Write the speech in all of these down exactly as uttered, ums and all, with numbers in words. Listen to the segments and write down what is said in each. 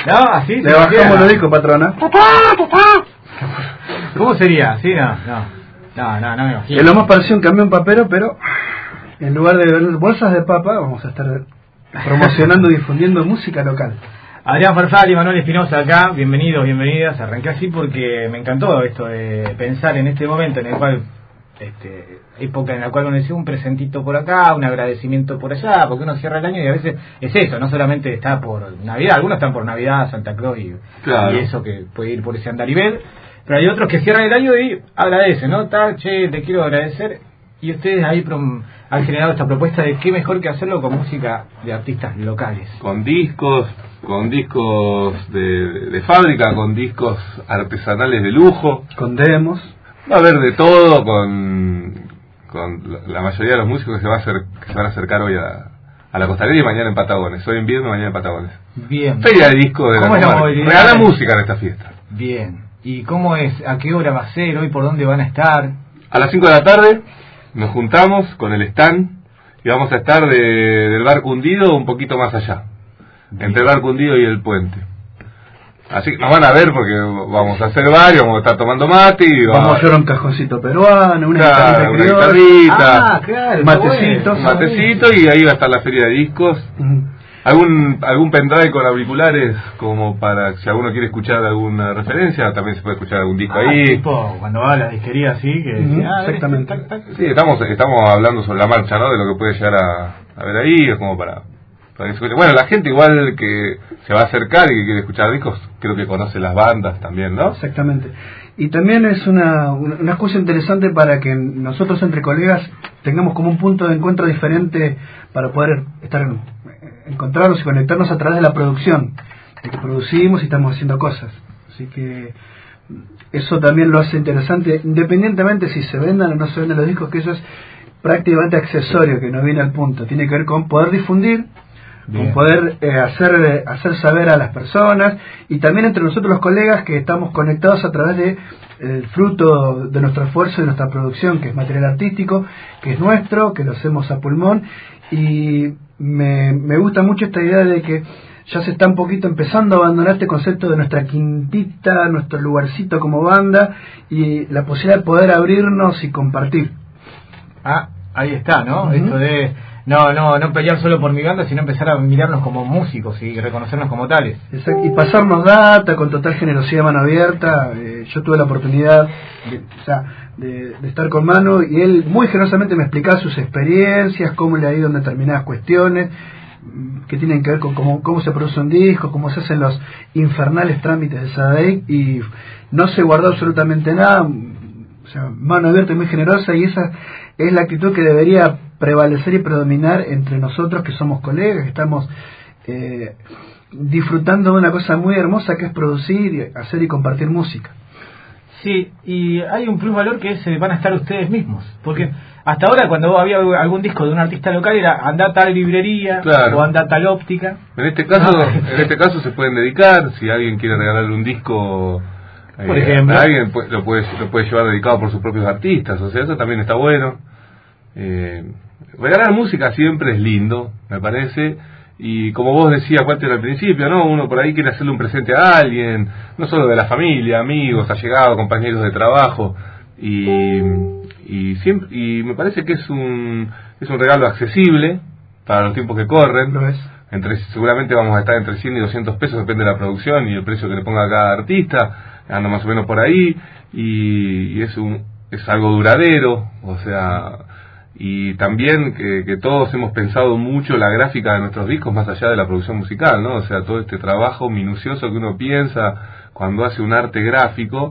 No, así. Le bajamos los discos, patrona. ¿Cómo sería? Sí, no, no. No, no, no me imagino. Es lo más parecido a un camión papero, pero en lugar de ver bolsas de papa, vamos a estar promocionando y difundiendo música local. Adrián Farsali y Manuel Espinosa acá, bienvenidos, bienvenidas. Arranqué así porque me encantó esto de pensar en este momento en el cual, este, época en la cual uno decía un presentito por acá, un agradecimiento por allá, porque uno cierra el año y a veces es eso, no solamente está por Navidad, algunos están por Navidad, Santa Claus y, claro. y eso que puede ir por ese andarivel, pero hay otros que cierran el año y agradecen, ¿no? Tal, che, te quiero agradecer, y ustedes ahí prom- han generado esta propuesta de qué mejor que hacerlo con música de artistas locales. Con discos, con discos de, de fábrica, con discos artesanales de lujo. Con demos. Va a haber de todo, con, con la mayoría de los músicos que se, va a hacer, que se van a acercar hoy a, a la costanera y mañana en Patagones. Hoy en viernes, mañana en Patagones. Bien. Feria de disco de la ¿Cómo es la comarca. movilidad? Regala música en esta fiesta. Bien. ¿Y cómo es? ¿A qué hora va a ser? ¿Hoy por dónde van a estar? A las cinco de la tarde nos juntamos con el stand y vamos a estar de, del Barco Hundido un poquito más allá. Bien. Entre el Barco Hundido y el puente. Así que nos van a ver porque vamos a hacer varios, vamos a estar tomando mate y vamos, vamos a hacer un cajoncito peruano, una guitarrita, una guitarrita, ah, claro, matecito, un matecito y ahí va a estar la feria de discos. Uh-huh. Algún algún pendrive con auriculares como para si alguno quiere escuchar alguna referencia, también se puede escuchar algún disco ah, ahí. Tipo cuando va a la disquería así que uh-huh, ah, exactamente. Tac, tac. Sí, estamos estamos hablando sobre la marcha, ¿no? De lo que puede llegar a, a ver ahí, es como para, para que se... Bueno, la gente igual que se va a acercar y que quiere escuchar discos, creo que conoce las bandas también, ¿no? Exactamente. Y también es una, una excusa interesante para que nosotros entre colegas tengamos como un punto de encuentro diferente para poder estar en, encontrarnos y conectarnos a través de la producción, de que producimos y estamos haciendo cosas. Así que eso también lo hace interesante, independientemente si se vendan o no se venden los discos, que eso es prácticamente accesorio, que no viene al punto. Tiene que ver con poder difundir, Bien. con poder eh, hacer eh, hacer saber a las personas y también entre nosotros los colegas que estamos conectados a través de el fruto de nuestro esfuerzo y nuestra producción, que es material artístico, que es nuestro, que lo hacemos a pulmón. Y me, me gusta mucho esta idea de que ya se está un poquito empezando a abandonar este concepto de nuestra quintita, nuestro lugarcito como banda y la posibilidad de poder abrirnos y compartir. Ah, ahí está, ¿no? Uh-huh. Esto de no no no pelear solo por mi banda, sino empezar a mirarnos como músicos y reconocernos como tales. Exacto. Y pasarnos data con total generosidad, mano abierta. Eh, yo tuve la oportunidad de, o sea, de, de estar con Manu y él muy generosamente me explicaba sus experiencias, cómo le ha ido en determinadas cuestiones que tienen que ver con cómo, cómo se produce un disco, cómo se hacen los infernales trámites de Sadek, y no se guardó absolutamente nada. O sea, mano abierta y muy generosa, y esa es la actitud que debería prevalecer y predominar entre nosotros que somos colegas, que estamos eh, disfrutando de una cosa muy hermosa que es producir, hacer y compartir música. Sí, y hay un plus valor que es eh, van a estar ustedes mismos, porque hasta ahora cuando había algún disco de un artista local era anda a tal librería, claro, o anda a tal óptica. En este caso, no. en este caso se pueden dedicar, si alguien quiere regalarle un disco, por eh, ejemplo, a alguien lo puede lo puede llevar dedicado por sus propios artistas, o sea, eso también está bueno. Eh, regalar música siempre es lindo, me parece. Y como vos decías, Walter, al principio, ¿no? Uno por ahí quiere hacerle un presente a alguien, no solo de la familia, amigos, allegados, compañeros de trabajo, y y siempre y me parece que es un es un regalo accesible para los tiempos que corren. Lo es. Entre, seguramente vamos a estar entre cien y doscientos pesos, depende de la producción y el precio que le ponga a cada artista, ando más o menos por ahí, y, y es un es algo duradero, o sea, y también que, que todos hemos pensado mucho la gráfica de nuestros discos más allá de la producción musical, ¿no? O sea, todo este trabajo minucioso que uno piensa cuando hace un arte gráfico,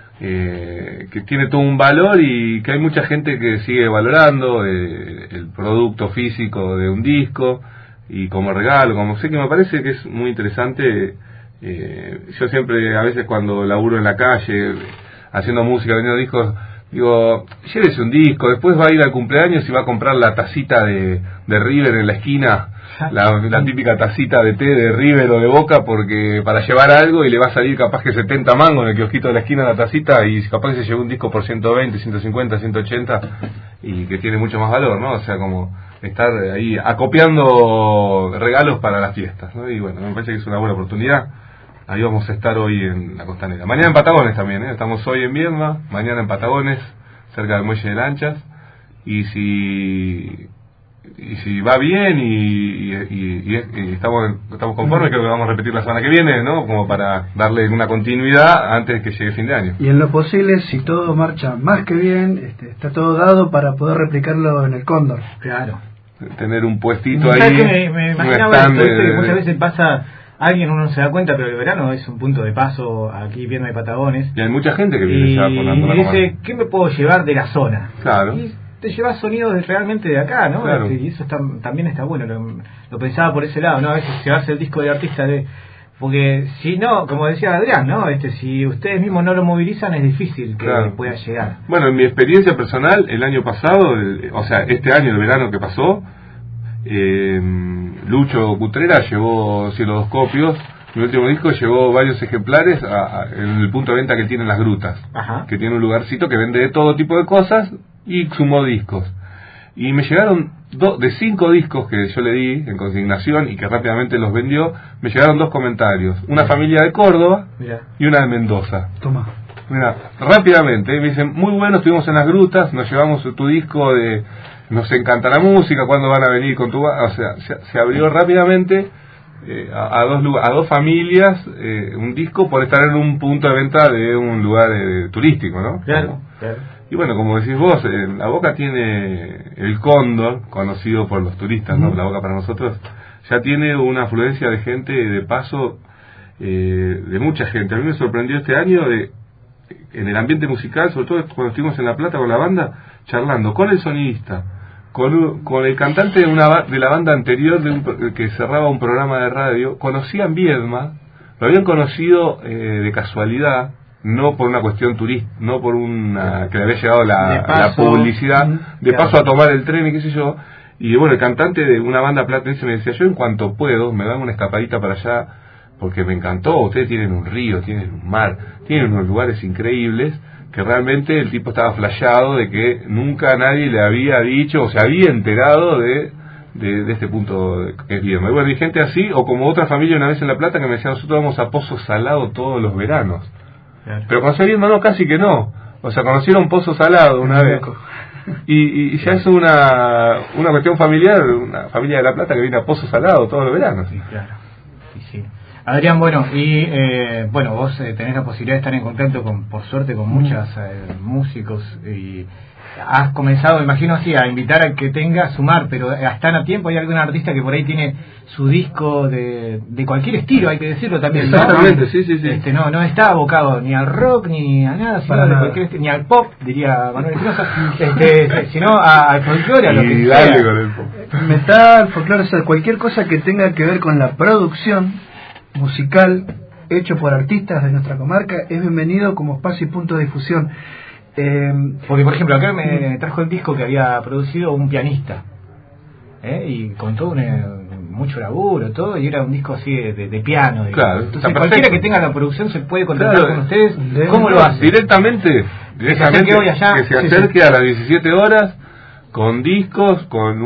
eh, que tiene todo un valor y que hay mucha gente que sigue valorando eh, el producto físico de un disco y como regalo, como sé que me parece que es muy interesante. Eh, yo siempre, a veces cuando laburo en la calle haciendo música, vendiendo discos, digo, llévese un disco, después va a ir al cumpleaños y va a comprar la tacita de, de River en la esquina, la, la típica tacita de té de River o de Boca, porque para llevar algo, y le va a salir capaz que setenta mangos en el kiosquito de la esquina la tacita, y capaz que se llevó un disco por ciento veinte, ciento cincuenta, ciento ochenta, y que tiene mucho más valor, ¿no? O sea, como estar ahí acopiando regalos para las fiestas, ¿no? Y bueno, me parece que es una buena oportunidad. ahí vamos a estar hoy en la Costanera. Mañana en Patagones también, ¿eh? Estamos hoy en Viedma, mañana en Patagones, cerca del muelle de lanchas, y si y si va bien y, y, y, y estamos estamos conformes, creo que vamos a repetir la semana que viene, ¿no? Como para darle una continuidad antes de que llegue fin de año. Y en lo posible, si todo marcha más que bien, este, está todo dado para poder replicarlo en el Cóndor. Claro. Tener un puestito ahí. Que me, me imaginaba esto, de, que muchas veces pasa alguien, uno no se da cuenta, pero el verano es un punto de paso aquí viendo de Patagones. Y hay mucha gente que viene y, ya por la zona. Y dice, ¿qué me puedo llevar de la zona? Claro. Y te llevas sonidos realmente de acá, ¿no? Claro. Y eso está, también está bueno. Lo, lo pensaba por ese lado, ¿no? A veces llevarse el disco de artista de... Porque si no, como decía Adrián, ¿no? Este, si ustedes mismos no lo movilizan, es difícil que claro. pueda llegar. Bueno, en mi experiencia personal, el año pasado, el, o sea, este año, el verano que pasó, eh, Lucho Cutrera llevó Cielodoscopios. Mi último disco llevó varios ejemplares a, a, en el punto de venta que tienen Las Grutas. Ajá. Que tiene un lugarcito que vende de todo tipo de cosas y sumó discos. Y me llegaron do, de cinco discos que yo le di en consignación y que rápidamente los vendió, me llegaron dos comentarios. Una familia de Córdoba Mirá. y una de Mendoza. Toma. Mira, rápidamente, me dicen, muy bueno, estuvimos en Las Grutas, nos llevamos tu disco de... Nos encanta la música, ¿cuándo van a venir con tu...? O sea, se, se abrió rápidamente eh, a, a, dos, a dos familias eh, un disco por estar en un punto de venta de un lugar eh, turístico, ¿no? Claro, claro. Y bueno, como decís vos, eh, La Boca tiene el Cóndor, conocido por los turistas, ¿no? La Boca para nosotros, ya tiene una afluencia de gente de paso, eh, de mucha gente. A mí me sorprendió este año de en el ambiente musical, sobre todo cuando estuvimos en La Plata con la banda, charlando con el sonidista, con, con el cantante de una de la banda anterior de un, que cerraba un programa de radio. Conocían Viedma, lo habían conocido eh, de casualidad, no por una cuestión turista, no por una que le había llegado la, la publicidad, de claro. paso a tomar el tren y qué sé yo. Y bueno, el cantante de una banda platense me decía, yo en cuanto puedo, me dan una escapadita para allá, porque me encantó, ustedes tienen un río, tienen un mar, tienen unos lugares increíbles, que realmente el tipo estaba flasheado de que nunca nadie le había dicho o se había enterado de, de, de este punto que es Viedma. Y bueno, hay gente así, o como otra familia una vez en La Plata que me decía, nosotros vamos a Pozo Salado todos los veranos. Claro. Pero conocer Viedma no, casi que no. O sea, conocieron Pozo Salado una vez. Y, y ya es una, una cuestión familiar, una familia de La Plata que viene a Pozo Salado todos los veranos. Sí, claro. Sí, sí. Adrián, bueno, y eh, bueno, vos eh, tenés la posibilidad de estar en contacto con, por suerte, con muchos eh, músicos y has comenzado, imagino así, a invitar a que tenga sumar, pero están a tiempo. Hay algún artista que por ahí tiene su disco de, de cualquier estilo, hay que decirlo también. Exactamente, ¿no? sí, sí, sí. Este, no, no está abocado ni al rock ni a nada, sino de cualquier estilo, ni al pop, diría Manuel Espinosa, este, sino a, al folclore, a lo que dale con el pop. Metal, folclore, o sea, cualquier cosa que tenga que ver con la producción musical hecho por artistas de nuestra comarca es bienvenido como espacio y punto de difusión. Eh, Porque, por ejemplo, acá me trajo el disco que había producido un pianista, ¿eh? Y con todo un, mucho laburo, todo, y era un disco así de, de, de piano. De, claro, entonces, cualquiera que tenga la producción se puede contactar claro, con ustedes. De, ¿Cómo lo hace? Directamente, directamente que se acerque, allá. Que se acerque sí, sí. a las diecisiete horas con discos, con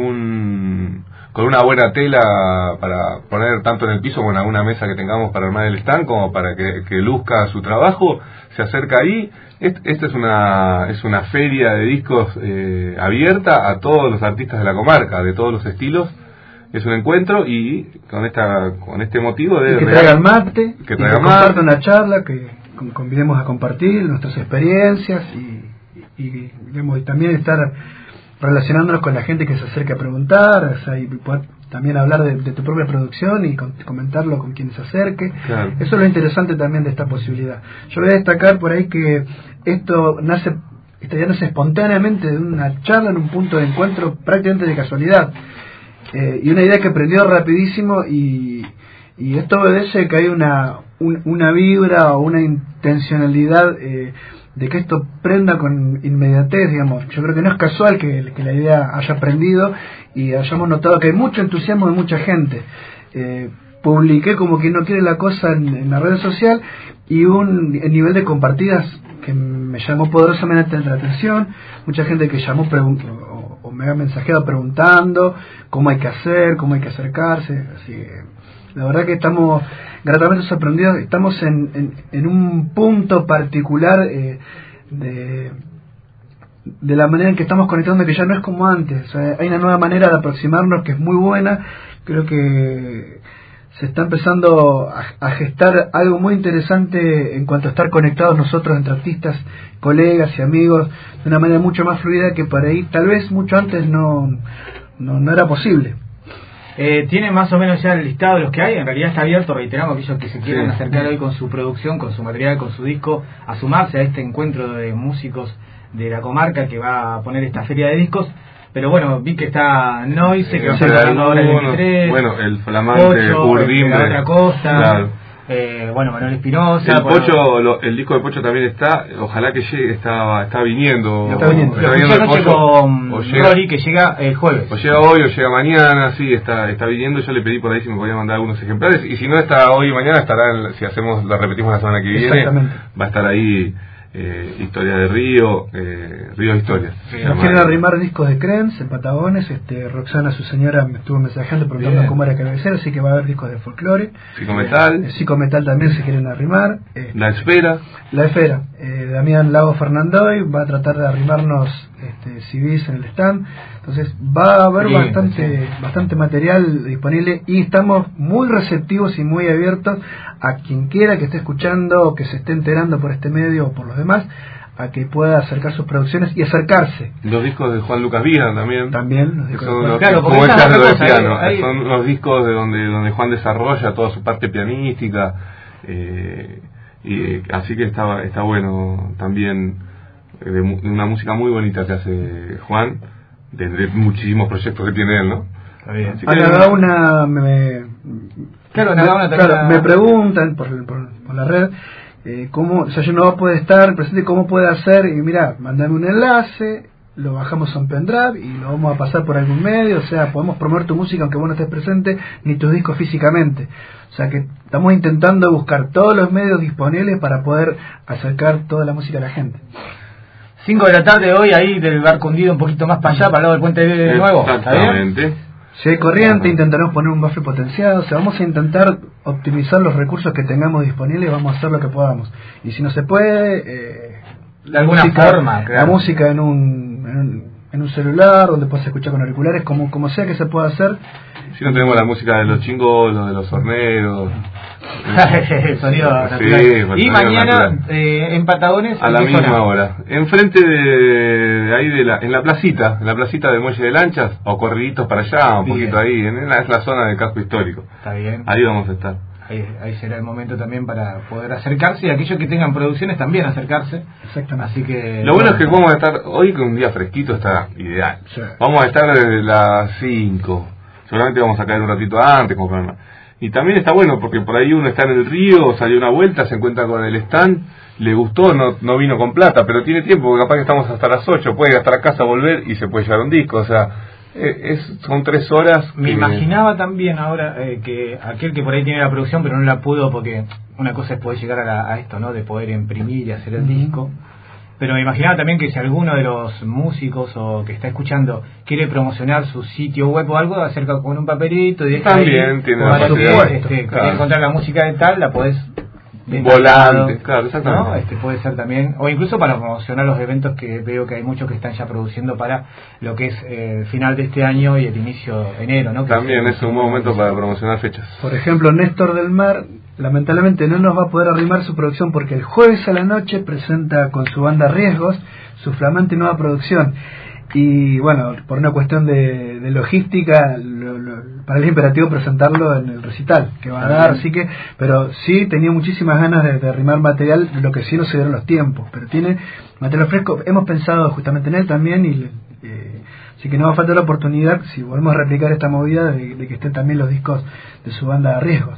un... con una buena tela para poner tanto en el piso como en alguna mesa que tengamos para armar el stand, como para que, que luzca su trabajo, se acerca ahí. Esta es una es una feria de discos eh, abierta a todos los artistas de la comarca, de todos los estilos. Es un encuentro y con esta con este motivo de y que traigan mate, que traigan mate, una charla, que convidemos a compartir nuestras experiencias y, y, y, digamos, y también estar relacionándonos con la gente que se acerque a preguntar, o sea, y poder también hablar de, de tu propia producción y con, comentarlo con quien se acerque. Claro. Eso es lo interesante también de esta posibilidad. Yo voy a destacar por ahí que esto nace, esto ya nace espontáneamente de una charla en un punto de encuentro prácticamente de casualidad, eh, y una idea que prendió rapidísimo, y, y esto obedece que hay una, un, una vibra o una intencionalidad eh, de que esto prenda con inmediatez, digamos. Yo creo que no es casual que, que la idea haya prendido y hayamos notado que hay mucho entusiasmo de mucha gente. Eh, publiqué como quien no quiere la cosa en, en la red social y un nivel de compartidas que me llamó poderosamente la atención. Mucha gente que llamó o, o me ha mensajeado preguntando cómo hay que hacer, cómo hay que acercarse. Así que La verdad que estamos gratamente sorprendidos, estamos en, en, en un punto particular eh, de, de la manera en que estamos conectando, que ya no es como antes. O sea, hay una nueva manera de aproximarnos que es muy buena. Creo que se está empezando a, a gestar algo muy interesante en cuanto a estar conectados nosotros entre artistas, colegas y amigos de una manera mucho más fluida que por ahí tal vez mucho antes no, no, no era posible. Eh, ¿Tiene más o menos ya el listado de los que hay? En realidad está abierto, reiteramos, aquellos que se quieran sí. acercar hoy con su producción, con su material, con su disco, a sumarse a este encuentro de músicos de la comarca que va a poner esta feria de discos. Pero bueno, vi que está Noise, eh, que va a estar tocando ahora el veintitrés, bueno, el flamante Urdimbre, de la otra costa, claro. eh, bueno, Manuel Espinosa. El Pocho, lo, el disco de Pocho también está, ojalá que llegue, está, está viniendo. Está viniendo. Lo escuché anoche con Rory, que llega el jueves. O llega hoy o llega mañana, sí, está está viniendo. Yo le pedí por ahí si me podía mandar algunos ejemplares. Y si no está hoy y mañana, estará, en, si hacemos, lo repetimos la semana que viene, va a estar ahí. Eh, Historia de Río, eh, Río Historias. Sí, nos quieren arrimar discos de Crens en Patagones. Este, Roxana, su señora, me estuvo mensajeando preguntando cómo era cabecera, así que va a haber discos de folclore. Psicometal. Eh, Psicometal también se quieren arrimar. Eh, La Esfera. La Esfera. Eh, Damián Lago Fernandoy va a tratar de arrimarnos este, C Ds en el stand. Entonces va a haber sí, bastante sí. bastante material disponible y estamos muy receptivos y muy abiertos a quien quiera que esté escuchando o que se esté enterando por este medio o por los demás, a que pueda acercar sus producciones y acercarse. Los discos de Juan Lucas Vida también. También los discos son de los, claro, como es algo de cosa, piano. hay, hay... Son los discos de donde donde Juan desarrolla toda su parte pianística. Eh, y así que está está bueno también, de, de una música muy bonita que hace Juan, de, de muchísimos proyectos que tiene él, ¿no? Está bien. A la una me, claro, me, una claro, me preguntan por, por, por la red eh, cómo, o sea, yo no puede estar presente, cómo puede hacer, y mira, mandame un enlace, lo bajamos a un pendrive y lo vamos a pasar por algún medio, o sea, podemos promover tu música aunque vos no estés presente, ni tus discos físicamente. O sea que estamos intentando buscar todos los medios disponibles para poder acercar toda la música a la gente. cinco de la tarde hoy, ahí del Barco Hundido, un poquito más para allá, para el lado del Puente de Nuevo. Exactamente. Si hay corriente, intentaremos poner un buffer potenciado, o sea, vamos a intentar optimizar los recursos que tengamos disponibles y vamos a hacer lo que podamos. Y si no se puede, eh, de alguna música, forma, claro. La música en un, en un, en un celular, donde puedas escuchar con auriculares, como, como sea que se pueda hacer. Si no tenemos la música de los chingolos, de los horneros. Sonido sí, y mañana eh, en Patagones a la misma zona? Hora enfrente de, de ahí de la, en la placita en la placita del muelle de lanchas o corriditos para allá un bien. Poquito ahí en la, es la zona del casco histórico. Está bien, ahí vamos a estar. Ahí, ahí será el momento también para poder acercarse y aquellos que tengan producciones también acercarse. Exactamente. Así que lo bueno es que vamos a estar hoy con un día fresquito, está ideal. Sí. Vamos a estar desde las cinco, seguramente vamos a caer un ratito antes como para... Y también está bueno porque por ahí uno está en el río, salió una vuelta, se encuentra con el stand, le gustó, no no vino con plata, pero tiene tiempo, porque capaz que estamos hasta las ocho, puede ir hasta la casa, volver y se puede llevar un disco, o sea, es, son tres horas. Me que... imaginaba también ahora eh, que aquel que por ahí tiene la producción pero no la pudo, porque una cosa es poder llegar a, la, a esto, ¿no? De poder imprimir y hacer el mm-hmm. disco. Pero me imaginaba también que si alguno de los músicos o que está escuchando quiere promocionar su sitio web o algo, acerca con un papelito y también tiene para que este, claro. encontrar la música de tal, la podés volante, claro, exactamente. ¿No? Este puede ser también, o incluso para promocionar los eventos que veo que hay muchos que están ya produciendo para lo que es el eh, final de este año y el inicio de enero, ¿no? Que también es un buen momento para promocionar fechas. Por ejemplo, Néstor del Mar lamentablemente no nos va a poder arrimar su producción porque el jueves a la noche presenta con su banda Riesgos su flamante nueva producción. Y bueno, por una cuestión de, de logística, lo, lo, para el imperativo presentarlo en el recital que va a dar, así que, pero sí tenía muchísimas ganas de, de arrimar material, lo que sí no se dieron los tiempos, pero tiene material fresco, hemos pensado justamente en él también, y eh, así que no va a faltar la oportunidad, si volvemos a replicar esta movida, de, de que estén también los discos de su banda Riesgos.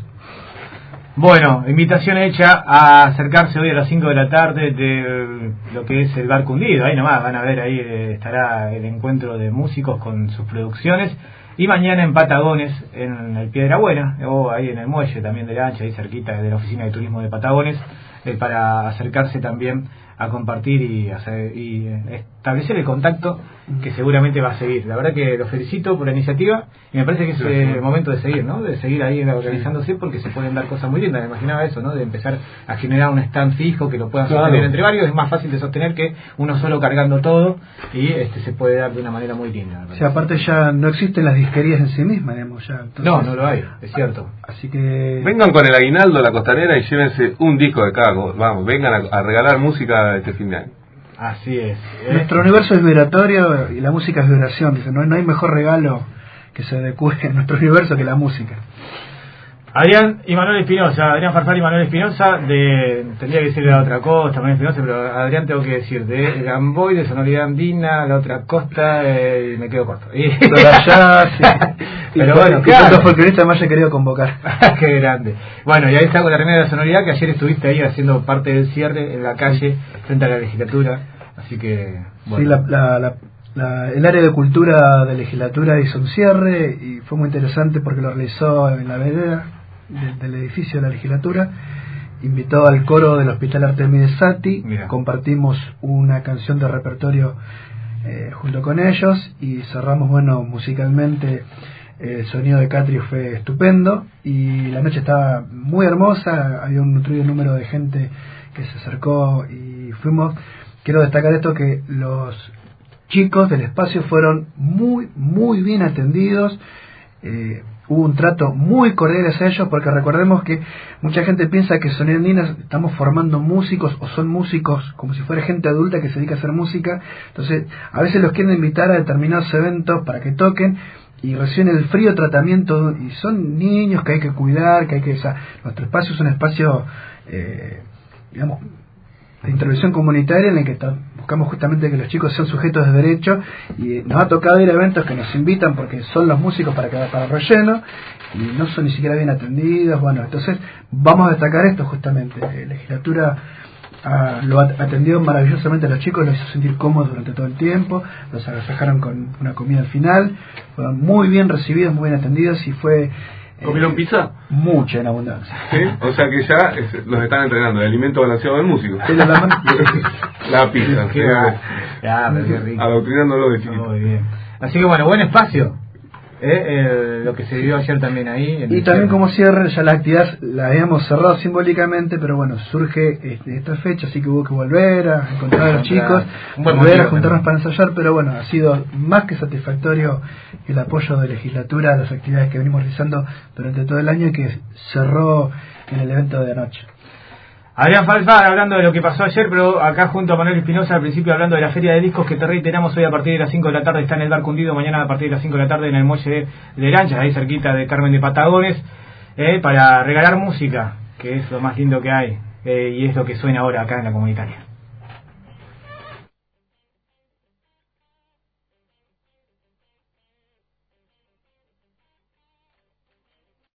Bueno, invitación hecha a acercarse hoy a las cinco de la tarde de lo que es el Barco Hundido. Ahí nomás van a ver, ahí estará el encuentro de músicos con sus producciones. Y mañana en Patagones, en el Piedra Buena, o ahí en el muelle también de la Ancha, ahí cerquita de la oficina de turismo de Patagones, eh, para acercarse también a compartir y, hacer, y eh, establecer el contacto que seguramente va a seguir. La verdad que los felicito por la iniciativa y me parece que es el eh, momento de seguir, ¿no? De seguir ahí organizándose porque se pueden dar cosas muy lindas. Me imaginaba eso, ¿no? De empezar a generar un stand fijo que lo puedan claro. sostener entre varios. Es más fácil de sostener que uno solo cargando todo y este se puede dar de una manera muy linda. O sea, aparte ya no existen las disquerías en sí mismas, digamos, ya. Entonces, no, no lo hay, es cierto. Así que... Vengan con el aguinaldo a la costanera y llévense un disco de cada. Vamos, vengan a, a regalar música este fin de año. Así es. ¿eh? Nuestro universo es vibratorio y la música es vibración. Dice, no, no hay mejor regalo que se adecue a nuestro universo que la música. Adrián y Manuel Espinosa, Adrián Farfán y Manuel Espinosa, de, tendría que decir de la otra costa, Manuel Espinosa, pero Adrián tengo que decir, de Gamboy, de Sonoridad Andina, la otra costa, eh, me quedo corto. Y... Pero allá, sí. Pero y bueno, y claro. tantos folcloristas me haya querido convocar. Qué grande. Bueno, y ahí está con la remera de la Sonoridad, que ayer estuviste ahí haciendo parte del cierre en la calle, frente a la legislatura, así que... Bueno. Sí, la, la, la, la, el área de cultura de legislatura hizo un cierre y fue muy interesante porque lo realizó en la vereda del, del edificio de la legislatura. Invitó al coro del Hospital Artemides Sati. Mira. Compartimos una canción de repertorio eh, junto con ellos y cerramos, bueno, musicalmente. El sonido de Catrio fue estupendo y la noche estaba muy hermosa. Había un nutrido número de gente que se acercó y fuimos. Quiero destacar esto, que los chicos del espacio fueron muy, muy bien atendidos. Eh, hubo un trato muy cordial hacia ellos, porque recordemos que mucha gente piensa que Sonoridad Andina estamos formando músicos o son músicos como si fuera gente adulta que se dedica a hacer música. Entonces a veces los quieren invitar a determinados eventos para que toquen y reciben el frío tratamiento, y son niños que hay que cuidar, que hay que... O sea, nuestro espacio es un espacio eh, digamos de intervención comunitaria en el que buscamos justamente que los chicos sean sujetos de derecho, y nos ha tocado ir a eventos que nos invitan porque son los músicos para que para relleno y no son ni siquiera bien atendidos. Bueno, entonces vamos a destacar esto justamente. La legislatura ah, lo atendió maravillosamente a los chicos, los hizo sentir cómodos durante todo el tiempo, los agasajaron con una comida al final, fueron muy bien recibidos, muy bien atendidos y fue... ¿Comieron pizza? Mucha en abundancia. ¿Sí? O sea que ya es, los están entrenando, el alimento balanceado del músico. Sí, la, la, la pizza. Qué va. Ya, pero qué rico. Adoctrinándolo de chiquito. Muy bien. Así que bueno, buen espacio. Eh, eh, lo que se vivió ayer también ahí. En y también como cierre, ya la actividad la habíamos cerrado simbólicamente, pero bueno, surge este, esta fecha, así que hubo que volver a encontrar a los chicos, volver a juntarnos para ensayar, pero bueno, ha sido más que satisfactorio el apoyo de legislatura a las actividades que venimos realizando durante todo el año y que cerró en el evento de anoche. Adrián Farfán hablando de lo que pasó ayer, pero acá junto a Manuel Espinosa al principio hablando de la feria de discos que te reiteramos hoy a partir de las cinco de la tarde está en el Bar Cundido, mañana a partir de las cinco de la tarde en el muelle de, de Lanchas, ahí cerquita de Carmen de Patagones, eh, para regalar música, que es lo más lindo que hay, eh, y es lo que suena ahora acá en la comunitaria.